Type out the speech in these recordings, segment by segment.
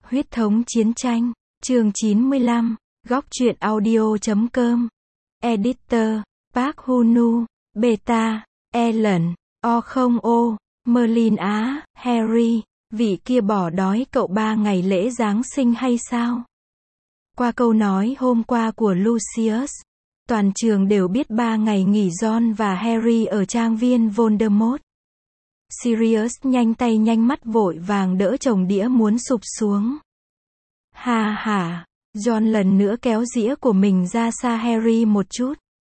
Huyết thống chiến tranh, chương 95, góc truyện audio.com. Editor, Park Hunu, Beta, Ellen, O không O, Merlin Á, Harry, vị kia bỏ đói cậu 3 ngày lễ Giáng sinh hay sao? Qua câu nói hôm qua của Lucius, toàn trường đều biết 3 ngày nghỉ Ron và Harry ở trang viên Voldemort. Sirius nhanh tay nhanh mắt vội vàng đỡ chồng đĩa muốn sụp xuống. Ha ha, Ron lần nữa kéo dĩa của mình ra xa Harry một chút,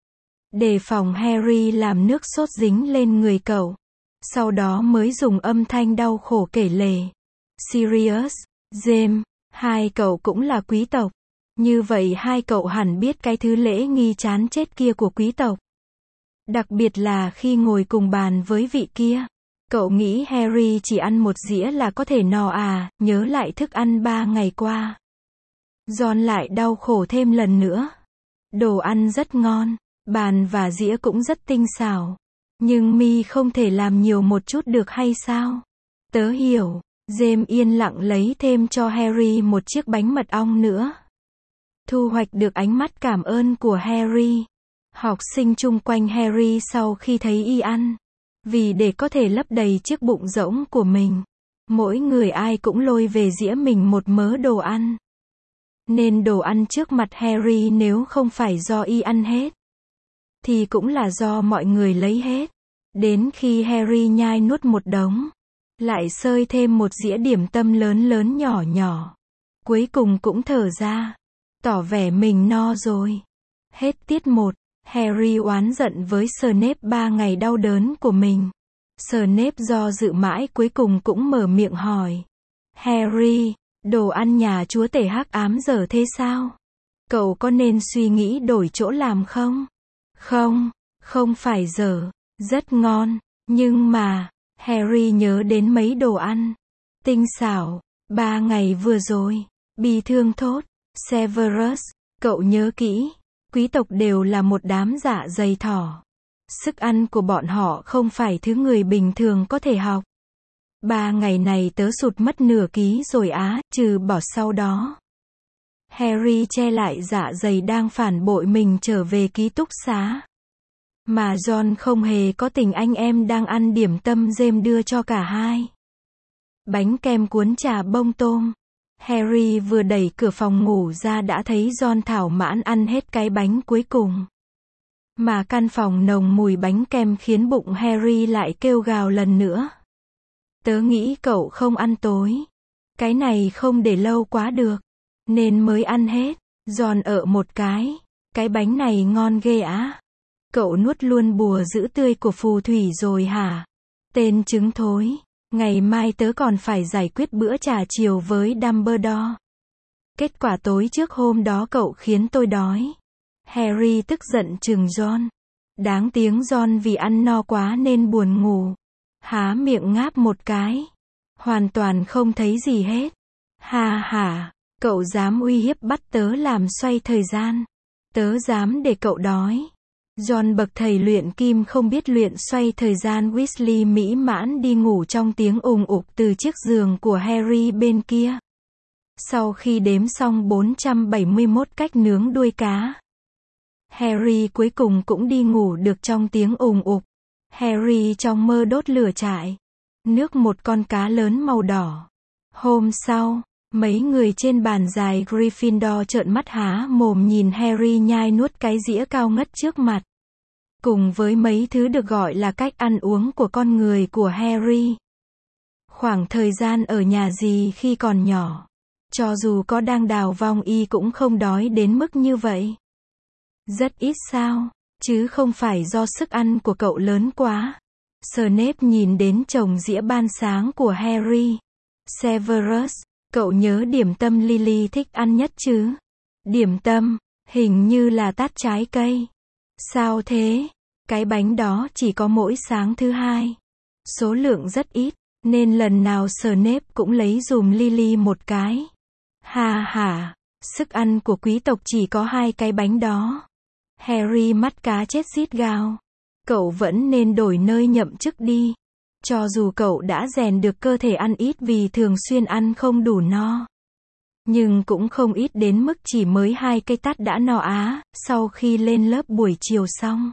đề phòng Harry làm nước sốt dính lên người cậu. Sau đó mới dùng âm thanh đau khổ kể lể. Sirius, James, hai cậu cũng là quý tộc. Như vậy hai cậu hẳn biết cái thứ lễ nghi chán chết kia của quý tộc. Đặc biệt là khi ngồi cùng bàn với vị kia. Cậu nghĩ Harry chỉ ăn một dĩa là có thể no à, nhớ lại thức ăn 3 ngày qua. Ron lại đau khổ thêm lần nữa. Đồ ăn rất ngon, bàn và dĩa cũng rất tinh xảo. Nhưng mi không thể làm nhiều một chút được hay sao? Tớ hiểu. James yên lặng lấy thêm cho Harry một chiếc bánh mật ong nữa. Thu hoạch được ánh mắt cảm ơn của Harry. Học sinh chung quanh Harry sau khi thấy y ăn, vì để có thể lấp đầy chiếc bụng rỗng của mình, mỗi người ai cũng lôi về dĩa mình một mớ đồ ăn. Nên đồ ăn trước mặt Harry nếu không phải do y ăn hết, thì cũng là do mọi người lấy hết. Đến khi Harry nhai nuốt một đống, lại xơi thêm một dĩa điểm tâm lớn lớn nhỏ nhỏ, cuối cùng cũng thở ra, tỏ vẻ mình no rồi. Hết tiết 1, Harry oán giận với Snape 3 ngày đau đớn của mình. Snape do dự mãi cuối cùng cũng mở miệng hỏi. Harry, đồ ăn nhà chúa tể hắc ám dở thế sao? Cậu có nên suy nghĩ đổi chỗ làm không? Không, không phải dở, rất ngon, nhưng mà, Harry nhớ đến mấy đồ ăn tinh xảo 3 ngày vừa rồi, bi thương thốt. Severus, cậu nhớ kỹ, quý tộc đều là một đám dạ dày thỏ. Sức ăn của bọn họ không phải thứ người bình thường có thể học. 3 ngày này tớ sụt mất nửa ký rồi á, trừ bỏ sau đó. Harry che lại dạ dày đang phản bội mình trở về ký túc xá. Mà Ron không hề có tình anh em đang ăn điểm tâm James đưa cho cả hai. Bánh kem cuốn trà bông tôm. Harry vừa đẩy cửa phòng ngủ ra đã thấy Ron thỏa mãn ăn hết cái bánh cuối cùng. Mà căn phòng nồng mùi bánh kem khiến bụng Harry lại kêu gào lần nữa. Tớ nghĩ cậu không ăn tối. Cái này không để lâu quá được, nên mới ăn hết. Ron ợ một cái bánh này ngon ghê á. Cậu nuốt luôn bùa giữ tươi của phù thủy rồi hả? Tên trứng thối. Ngày mai tớ còn phải giải quyết bữa trà chiều với Dumbledore. Kết quả tối trước hôm đó cậu khiến tôi đói. Harry tức giận trừng Ron. Đáng tiếng Ron vì ăn no quá nên buồn ngủ. Há miệng ngáp một cái. Hoàn toàn không thấy gì hết. Ha ha, cậu dám uy hiếp bắt tớ làm xoay thời gian. Tớ dám để cậu đói. Ron bậc thầy luyện kim không biết luyện xoay thời gian Weasley mỹ mãn đi ngủ trong tiếng ùng ục từ chiếc giường của Harry bên kia. Sau khi đếm xong 471 cách nướng đuôi cá, Harry cuối cùng cũng đi ngủ được trong tiếng ùng ục. Harry trong mơ đốt lửa trại, nước một con cá lớn màu đỏ. Hôm sau, mấy người trên bàn dài Gryffindor trợn mắt há mồm nhìn Harry nhai nuốt cái dĩa cao ngất trước mặt. Cùng với mấy thứ được gọi là cách ăn uống của con người của Harry. Khoảng thời gian ở nhà gì khi còn nhỏ, cho dù có đang đào vong y cũng không đói đến mức như vậy. Rất ít sao, chứ không phải do sức ăn của cậu lớn quá. Snape nhìn đến chồng dĩa ban sáng của Harry. Severus, cậu nhớ điểm tâm Lily thích ăn nhất chứ? Điểm tâm, hình như là tart trái cây. Sao thế? Cái bánh đó chỉ có mỗi sáng thứ hai. Số lượng rất ít, nên lần nào Snape cũng lấy dùm Lily một cái. Ha ha, sức ăn của quý tộc chỉ có 2 cái bánh đó. Harry mắt cá chết rít gào. Cậu vẫn nên đổi nơi nhậm chức đi. Cho dù cậu đã rèn được cơ thể ăn ít vì thường xuyên ăn không đủ no. Nhưng cũng không ít đến mức chỉ mới 2 cây tát đã no á, sau khi lên lớp buổi chiều xong.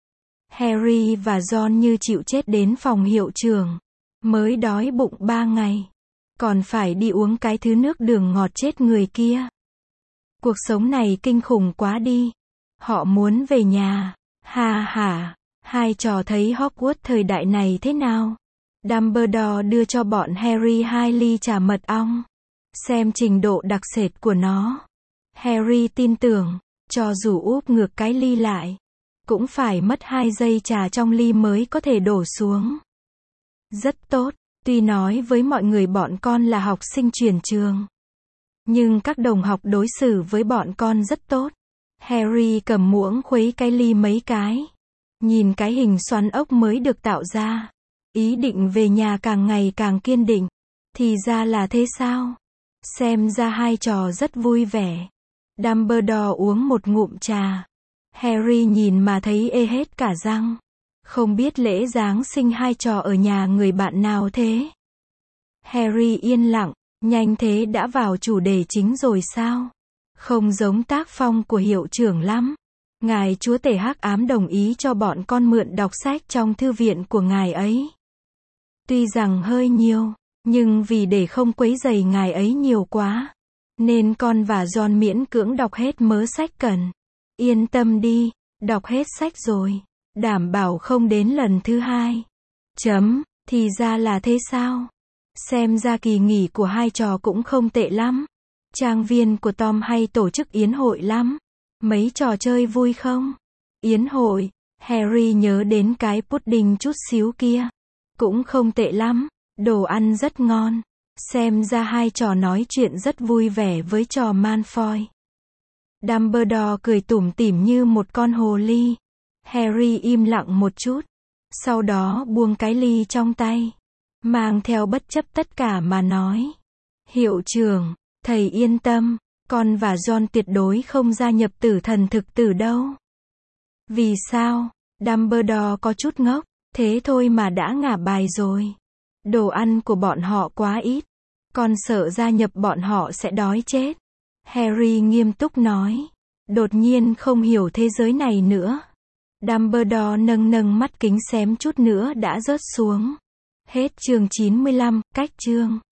Harry và Ron như chịu chết đến phòng hiệu trưởng. Mới đói bụng 3 ngày. Còn phải đi uống cái thứ nước đường ngọt chết người kia. Cuộc sống này kinh khủng quá đi. Họ muốn về nhà. Ha ha. Hai trò thấy Hogwarts thời đại này thế nào? Dumbledore đưa cho bọn Harry 2 ly trà mật ong. Xem trình độ đặc sệt của nó. Harry tin tưởng, cho dù úp ngược cái ly lại, cũng phải mất 2 giây trà trong ly mới có thể đổ xuống. Rất tốt, tuy nói với mọi người bọn con là học sinh chuyển trường. Nhưng các đồng học đối xử với bọn con rất tốt. Harry cầm muỗng khuấy cái ly mấy cái. Nhìn cái hình xoắn ốc mới được tạo ra. Ý định về nhà càng ngày càng kiên định. Thì ra là thế sao? Xem ra hai trò rất vui vẻ. Dumbledore uống một ngụm trà. Harry nhìn mà thấy ê hết cả răng. Không biết lễ Giáng sinh hai trò ở nhà người bạn nào thế? Harry yên lặng, nhanh thế đã vào chủ đề chính rồi sao? Không giống tác phong của hiệu trưởng lắm. Ngài chúa tể hắc ám đồng ý cho bọn con mượn đọc sách trong thư viện của ngài ấy. Tuy rằng hơi nhiều, nhưng vì để không quấy rầy ngài ấy nhiều quá, nên con và Ron miễn cưỡng đọc hết mớ sách cần. Yên tâm đi, đọc hết sách rồi. Đảm bảo không đến lần thứ 2. Thì ra là thế sao? Xem ra kỳ nghỉ của hai trò cũng không tệ lắm. Trang viên của Tom hay tổ chức yến hội lắm. Mấy trò chơi vui không? Yến hội, Harry nhớ đến cái pudding chút xíu kia. Cũng không tệ lắm, đồ ăn rất ngon. Xem ra hai trò nói chuyện rất vui vẻ với trò Malfoy. Dumbledore cười tủm tỉm như một con hồ ly. Harry im lặng một chút. Sau đó buông cái ly trong tay. Mang theo bất chấp tất cả mà nói. Hiệu trưởng, thầy yên tâm, con và Ron tuyệt đối không gia nhập tử thần thực tử đâu. Vì sao? Dumbledore có chút ngốc. Thế thôi mà đã ngả bài rồi. Đồ ăn của bọn họ quá ít. Con sợ gia nhập bọn họ sẽ đói chết. Harry nghiêm túc nói. Đột nhiên không hiểu thế giới này nữa. Dumbledore nâng mắt kính xém chút nữa đã rớt xuống. Hết chương 95, cách chương.